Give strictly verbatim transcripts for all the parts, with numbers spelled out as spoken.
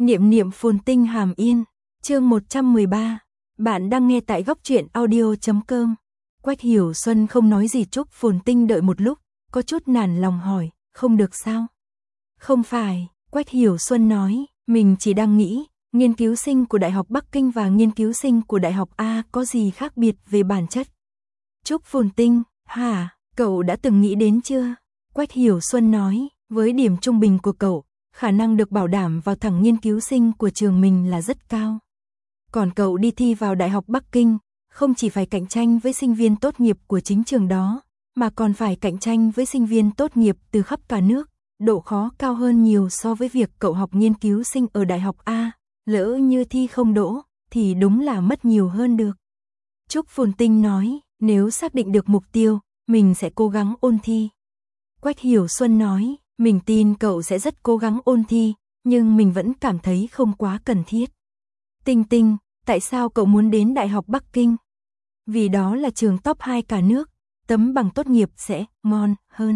Niệm niệm phồn tinh hàm yên, chương một trăm mười ba. Bạn đang nghe tại góc truyện audio chấm com. Quách Hiểu Xuân không nói gì, Trúc Phồn Tinh đợi một lúc, có chút nản lòng hỏi, không được sao? Không phải, Quách Hiểu Xuân nói, mình chỉ đang nghĩ, nghiên cứu sinh của Đại học Bắc Kinh và nghiên cứu sinh của Đại học A có gì khác biệt về bản chất? Trúc Phồn Tinh, hả, cậu đã từng nghĩ đến chưa? Quách Hiểu Xuân nói, với điểm trung bình của cậu, khả năng được bảo đảm vào thẳng nghiên cứu sinh của trường mình là rất cao. Còn cậu đi thi vào Đại học Bắc Kinh, không chỉ phải cạnh tranh với sinh viên tốt nghiệp của chính trường đó, mà còn phải cạnh tranh với sinh viên tốt nghiệp từ khắp cả nước, độ khó cao hơn nhiều so với việc cậu học nghiên cứu sinh ở Đại học A, lỡ như thi không đỗ, thì đúng là mất nhiều hơn được. Trúc Phồn Tinh nói, nếu xác định được mục tiêu, mình sẽ cố gắng ôn thi. Quách Hiểu Xuân nói, mình tin cậu sẽ rất cố gắng ôn thi, nhưng mình vẫn cảm thấy không quá cần thiết. Tinh Tinh, tại sao cậu muốn đến Đại học Bắc Kinh? Vì đó là trường top hai cả nước, tấm bằng tốt nghiệp sẽ ngon hơn.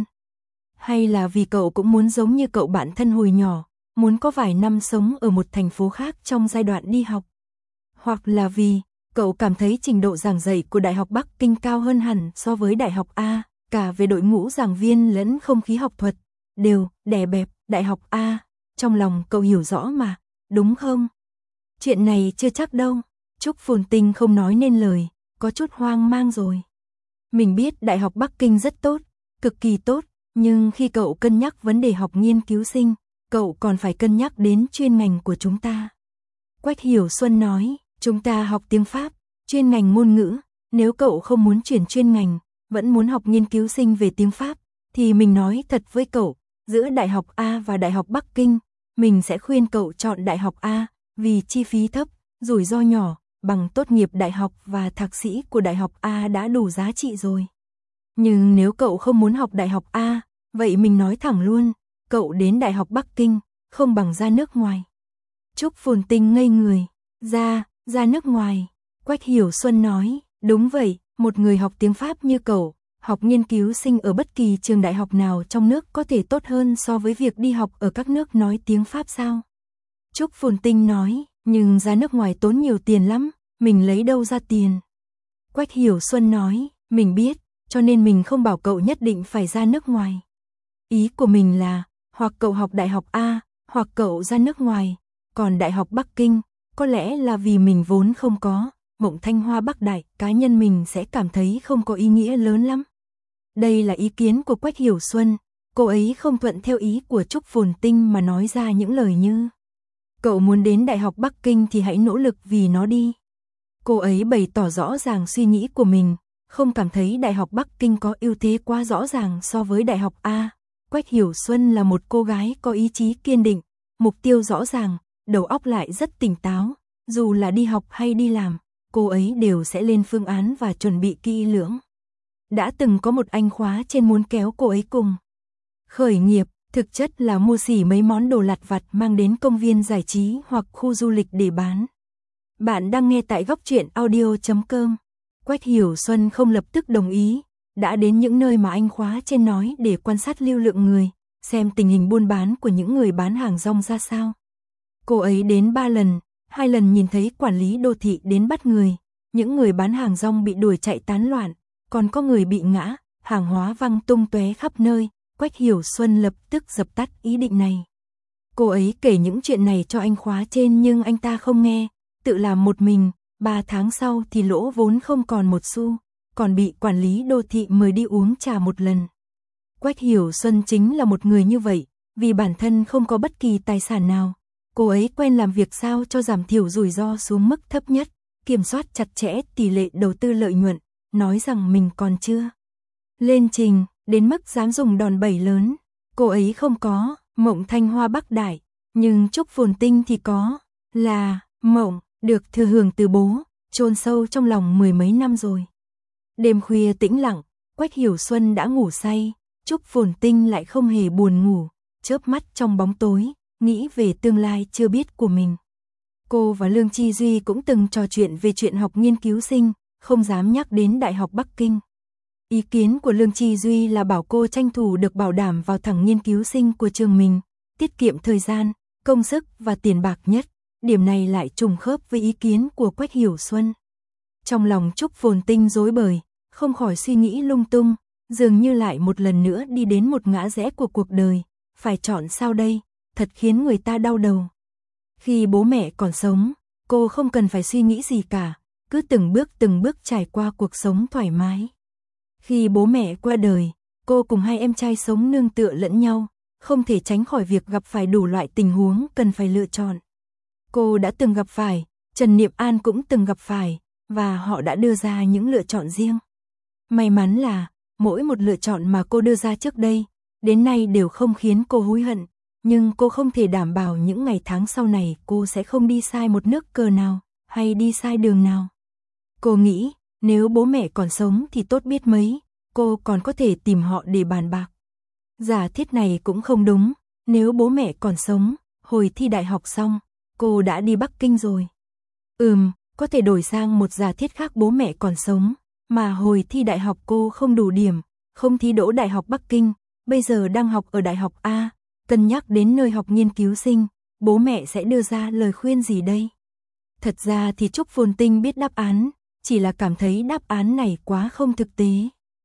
Hay là vì cậu cũng muốn giống như cậu bạn thân hồi nhỏ, muốn có vài năm sống ở một thành phố khác trong giai đoạn đi học? Hoặc là vì cậu cảm thấy trình độ giảng dạy của Đại học Bắc Kinh cao hơn hẳn so với Đại học A, cả về đội ngũ giảng viên lẫn không khí học thuật, đều đè bẹp Đại học A, trong lòng cậu hiểu rõ mà, đúng không? Chuyện này chưa chắc đâu. Trúc Phồn Tinh không nói nên lời, có chút hoang mang rồi. Mình biết Đại học Bắc Kinh rất tốt, cực kỳ tốt, nhưng khi cậu cân nhắc vấn đề học nghiên cứu sinh, cậu còn phải cân nhắc đến chuyên ngành của chúng ta. Quách Hiểu Xuân nói, chúng ta học tiếng Pháp, chuyên ngành ngôn ngữ, nếu cậu không muốn chuyển chuyên ngành, vẫn muốn học nghiên cứu sinh về tiếng Pháp, thì mình nói thật với cậu, giữa Đại học A và Đại học Bắc Kinh, mình sẽ khuyên cậu chọn Đại học A, vì chi phí thấp, rủi ro nhỏ, bằng tốt nghiệp đại học và thạc sĩ của Đại học A đã đủ giá trị rồi. Nhưng nếu cậu không muốn học Đại học A, vậy mình nói thẳng luôn, cậu đến Đại học Bắc Kinh, không bằng ra nước ngoài. Trúc Phồn Tinh ngây người, ra, ra nước ngoài. Quách Hiểu Xuân nói, đúng vậy, một người học tiếng Pháp như cậu, học nghiên cứu sinh ở bất kỳ trường đại học nào trong nước có thể tốt hơn so với việc đi học ở các nước nói tiếng Pháp sao? Trúc Phồn Tinh nói, nhưng ra nước ngoài tốn nhiều tiền lắm, mình lấy đâu ra tiền? Quách Hiểu Xuân nói, mình biết, cho nên mình không bảo cậu nhất định phải ra nước ngoài. Ý của mình là, hoặc cậu học Đại học A, hoặc cậu ra nước ngoài, còn Đại học Bắc Kinh, có lẽ là vì mình vốn không có, Mộng Thanh Hoa Bắc Đại, cá nhân mình sẽ cảm thấy không có ý nghĩa lớn lắm. Đây là ý kiến của Quách Hiểu Xuân, cô ấy không thuận theo ý của Trúc Phồn Tinh mà nói ra những lời như, cậu muốn đến Đại học Bắc Kinh thì hãy nỗ lực vì nó đi. Cô ấy bày tỏ rõ ràng suy nghĩ của mình, không cảm thấy Đại học Bắc Kinh có ưu thế quá rõ ràng so với Đại học A. Quách Hiểu Xuân là một cô gái có ý chí kiên định, mục tiêu rõ ràng, đầu óc lại rất tỉnh táo, dù là đi học hay đi làm, cô ấy đều sẽ lên phương án và chuẩn bị kỹ lưỡng. Đã từng có một anh khóa trên muốn kéo cô ấy cùng khởi nghiệp, thực chất là mua xỉ mấy món đồ lặt vặt mang đến công viên giải trí hoặc khu du lịch để bán. Bạn đang nghe tại góc truyện audio chấm com. Quách Hiểu Xuân không lập tức đồng ý, đã đến những nơi mà anh khóa trên nói để quan sát lưu lượng người, xem tình hình buôn bán của những người bán hàng rong ra sao. Cô ấy đến ba lần, hai lần nhìn thấy quản lý đô thị đến bắt người, những người bán hàng rong bị đuổi chạy tán loạn, còn có người bị ngã, hàng hóa văng tung tóe khắp nơi. Quách Hiểu Xuân lập tức dập tắt ý định này. Cô ấy kể những chuyện này cho anh khóa trên nhưng anh ta không nghe, tự làm một mình, ba tháng sau thì lỗ vốn không còn một xu, còn bị quản lý đô thị mời đi uống trà một lần. Quách Hiểu Xuân chính là một người như vậy, vì bản thân không có bất kỳ tài sản nào, cô ấy quen làm việc sao cho giảm thiểu rủi ro xuống mức thấp nhất, kiểm soát chặt chẽ tỷ lệ đầu tư lợi nhuận, nói rằng mình còn chưa lên trình, đến mức dám dùng đòn bẩy lớn. Cô ấy không có Mộng Thanh Hoa Bắc Đại, nhưng Trúc Phồn Tinh thì có, là Mộng, được thừa hưởng từ bố, chôn sâu trong lòng mười mấy năm rồi. Đêm khuya tĩnh lặng, Quách Hiểu Xuân đã ngủ say, Trúc Phồn Tinh lại không hề buồn ngủ, chớp mắt trong bóng tối, nghĩ về tương lai chưa biết của mình. Cô và Lương Chi Duy cũng từng trò chuyện về chuyện học nghiên cứu sinh, không dám nhắc đến Đại học Bắc Kinh. Ý kiến của Lương Chi Duy là bảo cô tranh thủ được bảo đảm vào thẳng nghiên cứu sinh của trường mình, tiết kiệm thời gian, công sức và tiền bạc nhất, điểm này lại trùng khớp với ý kiến của Quách Hiểu Xuân. Trong lòng Trúc Phồn Tinh rối bời, không khỏi suy nghĩ lung tung, dường như lại một lần nữa đi đến một ngã rẽ của cuộc đời, phải chọn sao đây, thật khiến người ta đau đầu. Khi bố mẹ còn sống, cô không cần phải suy nghĩ gì cả, cứ từng bước từng bước trải qua cuộc sống thoải mái. Khi bố mẹ qua đời, cô cùng hai em trai sống nương tựa lẫn nhau, không thể tránh khỏi việc gặp phải đủ loại tình huống cần phải lựa chọn. Cô đã từng gặp phải, Trần Niệm An cũng từng gặp phải, và họ đã đưa ra những lựa chọn riêng. May mắn là, mỗi một lựa chọn mà cô đưa ra trước đây, đến nay đều không khiến cô hối hận, nhưng cô không thể đảm bảo những ngày tháng sau này cô sẽ không đi sai một nước cờ nào, hay đi sai đường nào. Cô nghĩ, nếu bố mẹ còn sống thì tốt biết mấy, cô còn có thể tìm họ để bàn bạc. Giả thiết này cũng không đúng, nếu bố mẹ còn sống, hồi thi đại học xong, cô đã đi Bắc Kinh rồi. Ừm, có thể đổi sang một giả thiết khác, bố mẹ còn sống, mà hồi thi đại học cô không đủ điểm, không thi đỗ Đại học Bắc Kinh, bây giờ đang học ở Đại học A, cân nhắc đến nơi học nghiên cứu sinh, bố mẹ sẽ đưa ra lời khuyên gì đây? Thật ra thì Trúc Phồn Tinh biết đáp án, chỉ là cảm thấy đáp án này quá không thực tế.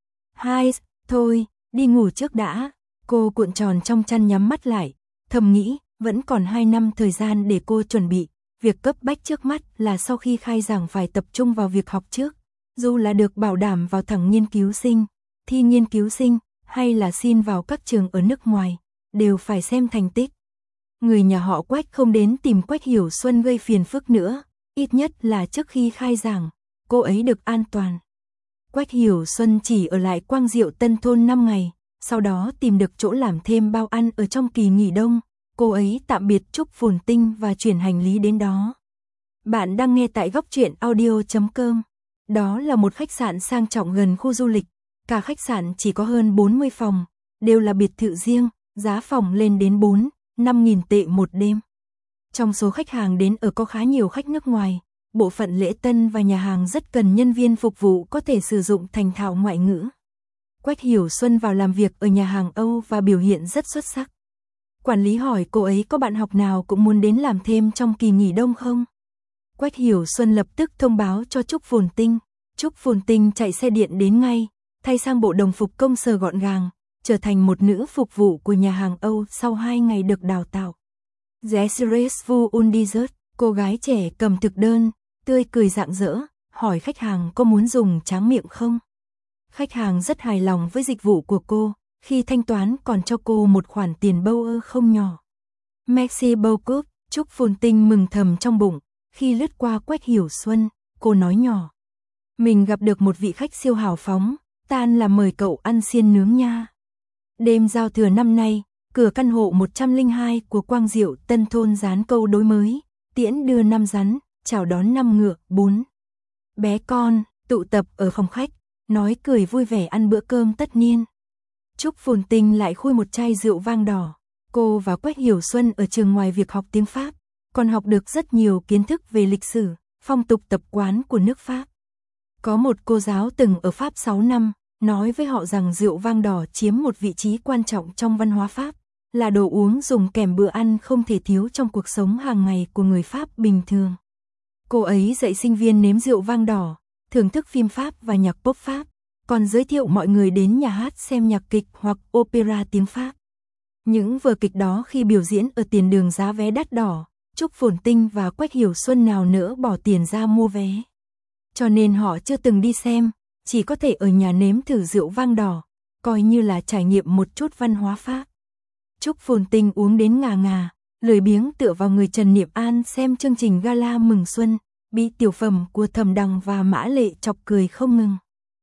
Hai, thôi, đi ngủ trước đã. Cô cuộn tròn trong chăn nhắm mắt lại, thầm nghĩ, vẫn còn hai năm thời gian để cô chuẩn bị. Việc cấp bách trước mắt là sau khi khai giảng phải tập trung vào việc học trước. Dù là được bảo đảm vào thẳng nghiên cứu sinh, thi nghiên cứu sinh, hay là xin vào các trường ở nước ngoài, đều phải xem thành tích. Người nhà họ Quách không đến tìm Quách Hiểu Xuân gây phiền phức nữa, ít nhất là trước khi khai giảng, cô ấy được an toàn. Quách Hiểu Xuân chỉ ở lại Quang Diệu Tân Thôn năm ngày, sau đó tìm được chỗ làm thêm bao ăn ở trong kỳ nghỉ đông, cô ấy tạm biệt Trúc Phồn Tinh và chuyển hành lý đến đó. Bạn đang nghe tại góc truyện audio chấm com. Đó là một khách sạn sang trọng gần khu du lịch, cả khách sạn chỉ có hơn bốn mươi phòng, đều là biệt thự riêng, giá phòng lên đến bốn, năm nghìn tệ một đêm. Trong số khách hàng đến ở có khá nhiều khách nước ngoài, bộ phận lễ tân và nhà hàng rất cần nhân viên phục vụ có thể sử dụng thành thạo ngoại ngữ. Quách Hiểu Xuân vào làm việc ở nhà hàng Âu và biểu hiện rất xuất sắc. Quản lý hỏi cô ấy có bạn học nào cũng muốn đến làm thêm trong kỳ nghỉ đông không? Quách Hiểu Xuân lập tức thông báo cho Trúc Phồn Tinh. Trúc Phồn Tinh chạy xe điện đến ngay, thay sang bộ đồng phục công sở gọn gàng, trở thành một nữ phục vụ của nhà hàng Âu sau hai ngày được đào tạo. Desiree Undizert, cô gái trẻ cầm thực đơn, tươi cười rạng rỡ, hỏi khách hàng có muốn dùng tráng miệng không? Khách hàng rất hài lòng với dịch vụ của cô, khi thanh toán còn cho cô một khoản tiền bâu ơ không nhỏ. Merci beaucoup, Trúc Phồn Tinh mừng thầm trong bụng, khi lướt qua Quách Hiểu Xuân, cô nói nhỏ. Mình gặp được một vị khách siêu hào phóng, tan là mời cậu ăn xiên nướng nha. Đêm giao thừa năm nay, cửa căn hộ một trăm lẻ hai của Quang Diệu Tân Thôn dán câu đối mới, tiễn đưa năm rắn, chào đón năm ngựa, bốn bé con, tụ tập ở phòng khách, nói cười vui vẻ ăn bữa cơm tất niên. Trúc Phồn Tinh lại khui một chai rượu vang đỏ. Cô và Quách Hiểu Xuân ở trường ngoài việc học tiếng Pháp, còn học được rất nhiều kiến thức về lịch sử, phong tục tập quán của nước Pháp. Có một cô giáo từng ở Pháp sáu năm, nói với họ rằng rượu vang đỏ chiếm một vị trí quan trọng trong văn hóa Pháp, là đồ uống dùng kèm bữa ăn không thể thiếu trong cuộc sống hàng ngày của người Pháp bình thường. Cô ấy dạy sinh viên nếm rượu vang đỏ, thưởng thức phim Pháp và nhạc pop Pháp, còn giới thiệu mọi người đến nhà hát xem nhạc kịch hoặc opera tiếng Pháp. Những vở kịch đó khi biểu diễn ở tiền đường giá vé đắt đỏ, Trúc Phồn Tinh và Quách Hiểu Xuân nào nỡ bỏ tiền ra mua vé. Cho nên họ chưa từng đi xem, chỉ có thể ở nhà nếm thử rượu vang đỏ, coi như là trải nghiệm một chút văn hóa Pháp. Trúc Phồn Tinh uống đến ngà ngà, lười biếng tựa vào người Trần Niệm An xem chương trình gala mừng xuân, bị tiểu phẩm của Thẩm Đằng và Mã Lệ chọc cười không ngừng.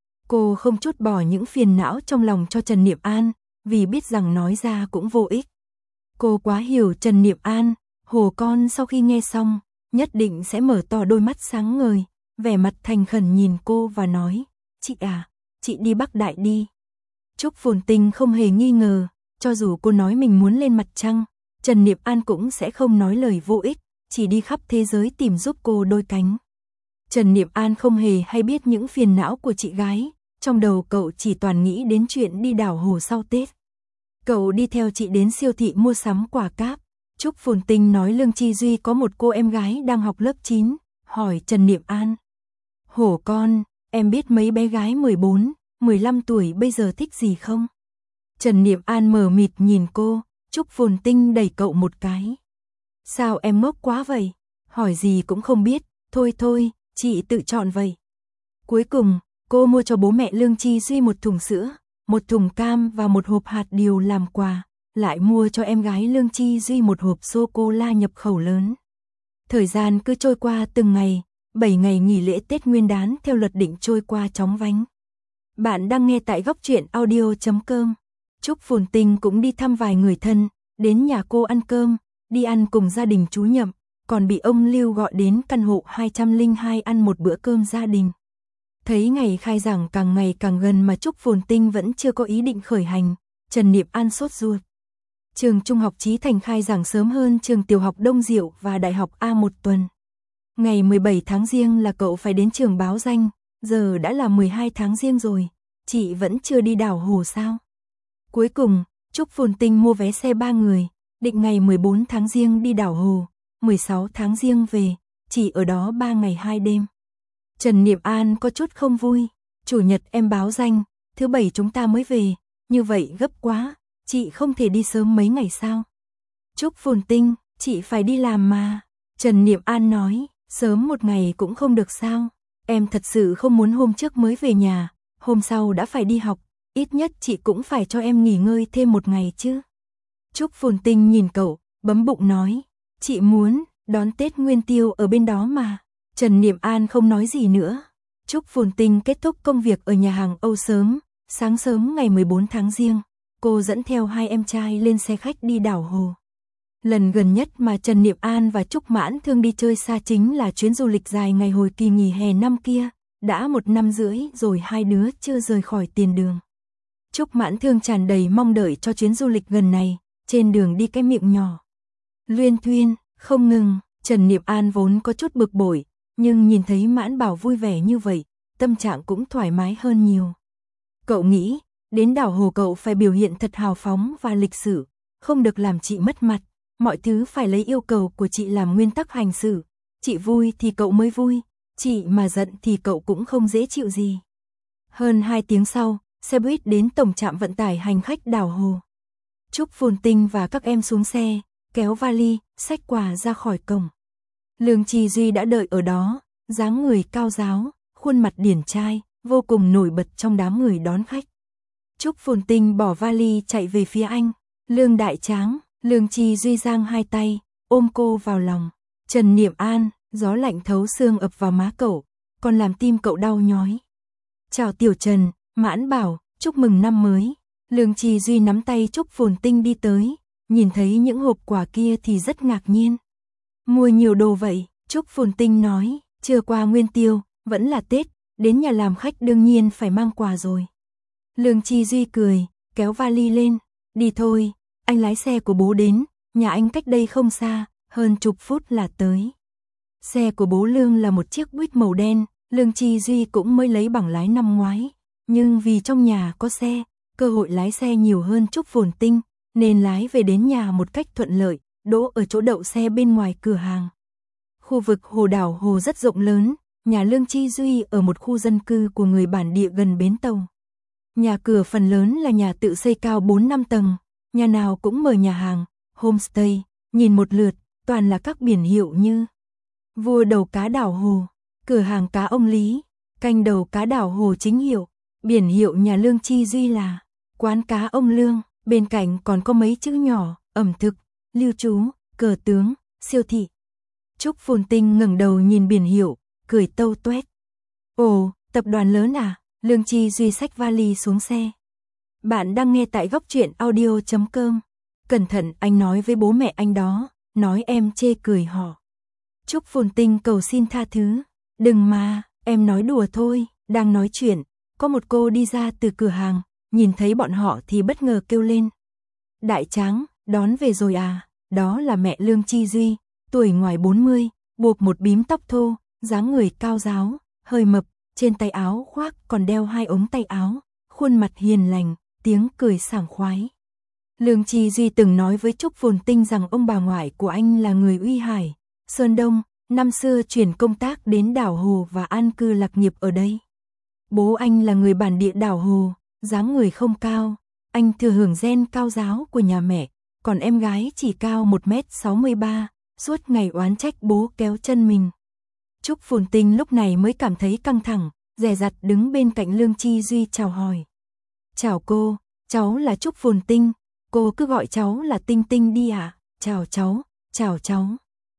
Cô không chút bỏ những phiền não trong lòng cho Trần Niệm An, vì biết rằng nói ra cũng vô ích. Cô quá hiểu Trần Niệm An, hồ con sau khi nghe xong, nhất định sẽ mở to đôi mắt sáng ngời, vẻ mặt thành khẩn nhìn cô và nói, chị à, chị đi Bắc Đại đi. Trúc Phồn Tinh không hề nghi ngờ, cho dù cô nói mình muốn lên mặt trăng, Trần Niệm An cũng sẽ không nói lời vô ích, chỉ đi khắp thế giới tìm giúp cô đôi cánh. Trần Niệm An không hề hay biết những phiền não của chị gái, trong đầu cậu chỉ toàn nghĩ đến chuyện đi đảo hồ sau Tết. Cậu đi theo chị đến siêu thị mua sắm quả cáp, Trúc Phồn Tinh nói Lương Chi Duy có một cô em gái đang học lớp chín, hỏi Trần Niệm An. Hổ con, em biết mấy bé gái mười bốn, mười lăm tuổi bây giờ thích gì không? Trần Niệm An mờ mịt nhìn cô, Trúc Phồn Tinh đẩy cậu một cái. Sao em ngốc quá vậy? Hỏi gì cũng không biết, thôi thôi, chị tự chọn vậy. Cuối cùng, cô mua cho bố mẹ Lương Chi Duy một thùng sữa, một thùng cam và một hộp hạt điều làm quà, lại mua cho em gái Lương Chi Duy một hộp sô-cô-la nhập khẩu lớn. Thời gian cứ trôi qua từng ngày, bảy ngày nghỉ lễ Tết Nguyên đán theo luật định trôi qua chóng vánh. Bạn đang nghe tại góc truyện audio chấm com. Trúc Phồn Tinh cũng đi thăm vài người thân, đến nhà cô ăn cơm, đi ăn cùng gia đình chú Nhậm, còn bị ông Lưu gọi đến căn hộ hai không hai ăn một bữa cơm gia đình. Thấy ngày khai giảng càng ngày càng gần mà Trúc Phồn Tinh vẫn chưa có ý định khởi hành, Trần Niệm An sốt ruột. Trường Trung học Chí Thành khai giảng sớm hơn trường tiểu học Đông Diệu và Đại học A một tuần. Ngày mười bảy tháng Giêng là cậu phải đến trường báo danh, giờ đã là mười hai tháng Giêng rồi, chị vẫn chưa đi đảo Hồ sao? Cuối cùng, Trúc Phồn Tinh mua vé xe ba người, định ngày mười bốn tháng Giêng đi đảo Hồ, mười sáu tháng Giêng về, chỉ ở đó ba ngày hai đêm. Trần Niệm An có chút không vui, chủ nhật em báo danh, thứ bảy chúng ta mới về, như vậy gấp quá, chị không thể đi sớm mấy ngày sao? Trúc Phồn Tinh, chị phải đi làm mà. Trần Niệm An nói, sớm một ngày cũng không được sao? Em thật sự không muốn hôm trước mới về nhà, hôm sau đã phải đi học, ít nhất chị cũng phải cho em nghỉ ngơi thêm một ngày chứ. Trúc Phồn Tinh nhìn cậu, bấm bụng nói, chị muốn đón Tết Nguyên Tiêu ở bên đó mà. Trần Niệm An không nói gì nữa. Trúc Phồn Tinh kết thúc công việc ở nhà hàng Âu sớm, sáng sớm ngày mười bốn tháng Giêng, cô dẫn theo hai em trai lên xe khách đi đảo Hồ. Lần gần nhất mà Trần Niệm An và Trúc Mãn Thương đi chơi xa chính là chuyến du lịch dài ngày hồi kỳ nghỉ hè năm kia, đã một năm rưỡi rồi hai đứa chưa rời khỏi tiền đường. Trúc Mãn Thương tràn đầy mong đợi cho chuyến du lịch gần này, trên đường đi cái miệng nhỏ luyên thuyên, không ngừng. Trần Niệm An vốn có chút bực bội, nhưng nhìn thấy Mãn Bảo vui vẻ như vậy, tâm trạng cũng thoải mái hơn nhiều. Cậu nghĩ, đến đảo Hồ cậu phải biểu hiện thật hào phóng và lịch sự, không được làm chị mất mặt, mọi thứ phải lấy yêu cầu của chị làm nguyên tắc hành xử. Chị vui thì cậu mới vui, chị mà giận thì cậu cũng không dễ chịu gì. Hơn hai tiếng sau, xe buýt đến tổng trạm vận tải hành khách đảo Hồ. Trúc Phồn Tinh và các em xuống xe, kéo vali, xách quà ra khỏi cổng. Lương Chi Duy đã đợi ở đó, dáng người cao ráo, khuôn mặt điển trai, vô cùng nổi bật trong đám người đón khách. Trúc Phồn Tinh bỏ vali chạy về phía anh. Lương đại tráng, Lương Chi Duy giang hai tay, ôm cô vào lòng. Trần Niệm An, gió lạnh thấu xương ập vào má cậu, còn làm tim cậu đau nhói. Chào Tiểu Trần, Mãn Bảo, chúc mừng năm mới. Lương Chi Duy nắm tay Trúc Phồn Tinh đi tới, nhìn thấy những hộp quà kia thì rất ngạc nhiên. Mua nhiều đồ vậy, Trúc Phồn Tinh nói, chưa qua Nguyên Tiêu, vẫn là Tết, đến nhà làm khách đương nhiên phải mang quà rồi. Lương Chi Duy cười, kéo vali lên, đi thôi, anh lái xe của bố đến, nhà anh cách đây không xa, hơn chục phút là tới. Xe của bố Lương là một chiếc Buick màu đen, Lương Chi Duy cũng mới lấy bằng lái năm ngoái, nhưng vì trong nhà có xe, cơ hội lái xe nhiều hơn Trúc Phồn Tinh, nên lái về đến nhà một cách thuận lợi, đỗ ở chỗ đậu xe bên ngoài cửa hàng. Khu vực hồ đảo Hồ rất rộng lớn, nhà Lương Chi Duy ở một khu dân cư của người bản địa gần bến tàu. Nhà cửa phần lớn là nhà tự xây cao bốn năm tầng, nhà nào cũng mở nhà hàng, homestay, nhìn một lượt, toàn là các biển hiệu như Vua đầu cá đảo Hồ, cửa hàng cá ông Lý, canh đầu cá đảo Hồ chính hiệu, biển hiệu nhà Lương Chi Duy là quán cá ông Lương, bên cạnh còn có mấy chữ nhỏ, ẩm thực, lưu trú, cờ tướng, siêu thị. Trúc Phồn Tinh ngẩng đầu nhìn biển hiệu, cười tâu tuét. Ồ, tập đoàn lớn à? Lương Chi Duy xách vali xuống xe. Bạn đang nghe tại góc truyện audio chấm com. Cẩn thận, anh nói với bố mẹ anh đó, nói em chê cười họ. Trúc Phồn Tinh cầu xin tha thứ. Đừng mà, em nói đùa thôi. Đang nói chuyện, có một cô đi ra từ cửa hàng, nhìn thấy bọn họ thì bất ngờ kêu lên. Đại tráng, đón về rồi à? Đó là mẹ Lương Chi Duy, tuổi ngoài bốn mươi, buộc một bím tóc thô, dáng người cao ráo, hơi mập, trên tay áo khoác còn đeo hai ống tay áo, khuôn mặt hiền lành, tiếng cười sảng khoái. Lương Chi Duy từng nói với Trúc Phồn Tinh rằng ông bà ngoại của anh là người Uy Hải, Sơn Đông, năm xưa chuyển công tác đến đảo Hồ và an cư lạc nghiệp ở đây. Bố anh là người bản địa đảo Hồ, dáng người không cao, anh thừa hưởng gen cao giáo của nhà mẹ, còn em gái chỉ cao một mét sáu mươi ba, suốt ngày oán trách bố kéo chân mình. Trúc Phồn Tinh lúc này mới cảm thấy căng thẳng, dè dặt đứng bên cạnh Lương Chi Duy chào hỏi. Chào cô, cháu là Trúc Phồn Tinh, cô cứ gọi cháu là Tinh Tinh đi ạ. À? Chào cháu, chào cháu.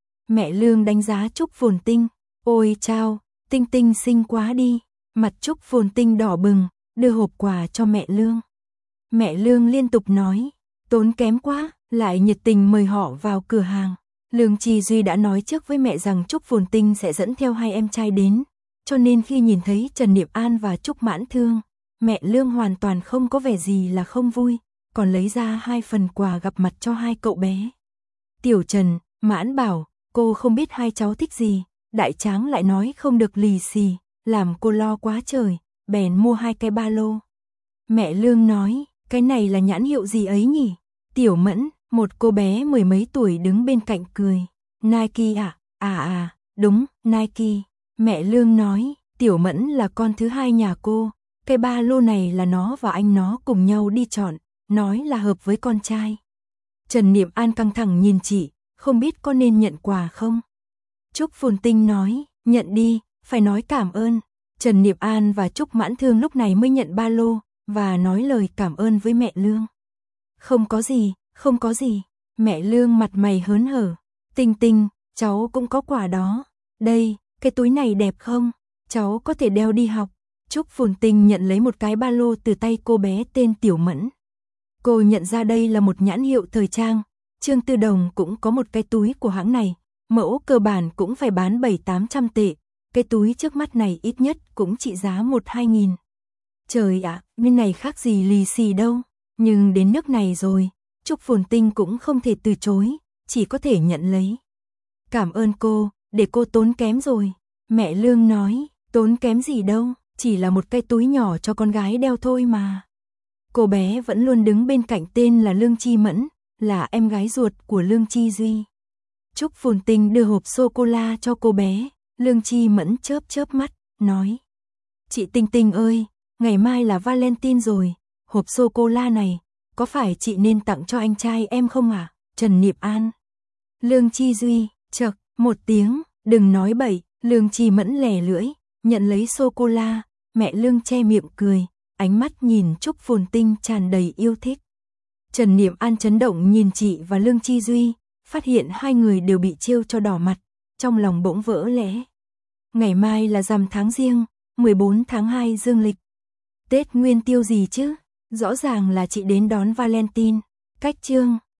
Mẹ Lương đánh giá Trúc Phồn Tinh, ôi chao, Tinh Tinh xinh quá đi. Mặt Trúc Phồn Tinh đỏ bừng, đưa hộp quà cho mẹ Lương. Mẹ Lương liên tục nói, tốn kém quá, lại nhiệt tình mời họ vào cửa hàng. Lương Chi Duy đã nói trước với mẹ rằng Trúc Phồn Tinh sẽ dẫn theo hai em trai đến, cho nên khi nhìn thấy Trần Niệm An và Trúc Mãn Thương, mẹ Lương hoàn toàn không có vẻ gì là không vui, còn lấy ra hai phần quà gặp mặt cho hai cậu bé. Tiểu Trần, Mãn bảo, cô không biết hai cháu thích gì, Đại Tráng lại nói không được lì xì, làm cô lo quá trời, bèn mua hai cái ba lô. Mẹ Lương nói, cái này là nhãn hiệu gì ấy nhỉ? Tiểu Mẫn, một cô bé mười mấy tuổi đứng bên cạnh cười. Nike à? À à, đúng, Nike. Mẹ Lương nói, Tiểu Mẫn là con thứ hai nhà cô, cái ba lô này là nó và anh nó cùng nhau đi chọn, nói là hợp với con trai. Trần Niệm An căng thẳng nhìn chị, không biết có nên nhận quà không? Trúc Phồn Tinh nói, nhận đi, phải nói cảm ơn. Trần Niệm An và Trúc Mãn Thương lúc này mới nhận ba lô, và nói lời cảm ơn với mẹ Lương. Không có gì, không có gì. Mẹ Lương mặt mày hớn hở. Tinh Tinh, cháu cũng có quà đó. Đây, cái túi này đẹp không? Cháu có thể đeo đi học. Trúc Phồn Tinh nhận lấy một cái ba lô từ tay cô bé tên Tiểu Mẫn. Cô nhận ra đây là một nhãn hiệu thời trang. Trương Tư Đồng cũng có một cái túi của hãng này. Mẫu cơ bản cũng phải bán bảy tám trăm tệ. Cái túi trước mắt này ít nhất cũng trị giá một hai nghìn. Trời ạ, à, bên này khác gì lì xì đâu. Nhưng đến nước này rồi, Trúc Phồn Tinh cũng không thể từ chối, chỉ có thể nhận lấy. Cảm ơn cô, để cô tốn kém rồi. Mẹ Lương nói, tốn kém gì đâu, chỉ là một cái túi nhỏ cho con gái đeo thôi mà. Cô bé vẫn luôn đứng bên cạnh tên là Lương Chi Mẫn, là em gái ruột của Lương Chi Duy. Trúc Phồn Tinh đưa hộp sô-cô-la cho cô bé, Lương Chi Mẫn chớp chớp mắt, nói. Chị Tinh Tinh ơi, ngày mai là Valentine rồi, hộp sô-cô-la này, có phải chị nên tặng cho anh trai em không à? Trần Niệm An. Lương Chi Duy, chậc, một tiếng, đừng nói bậy, Lương Chi Mẫn lè lưỡi, nhận lấy sô-cô-la, mẹ Lương che miệng cười, ánh mắt nhìn Trúc Phồn Tinh tràn đầy yêu thích. Trần Niệm An chấn động nhìn chị và Lương Chi Duy, phát hiện hai người đều bị trêu cho đỏ mặt, trong lòng bỗng vỡ lẽ. Ngày mai là rằm tháng Giêng, mười bốn tháng hai dương lịch. Tết Nguyên Tiêu gì chứ? Rõ ràng là chị đến đón Valentine. Cách chương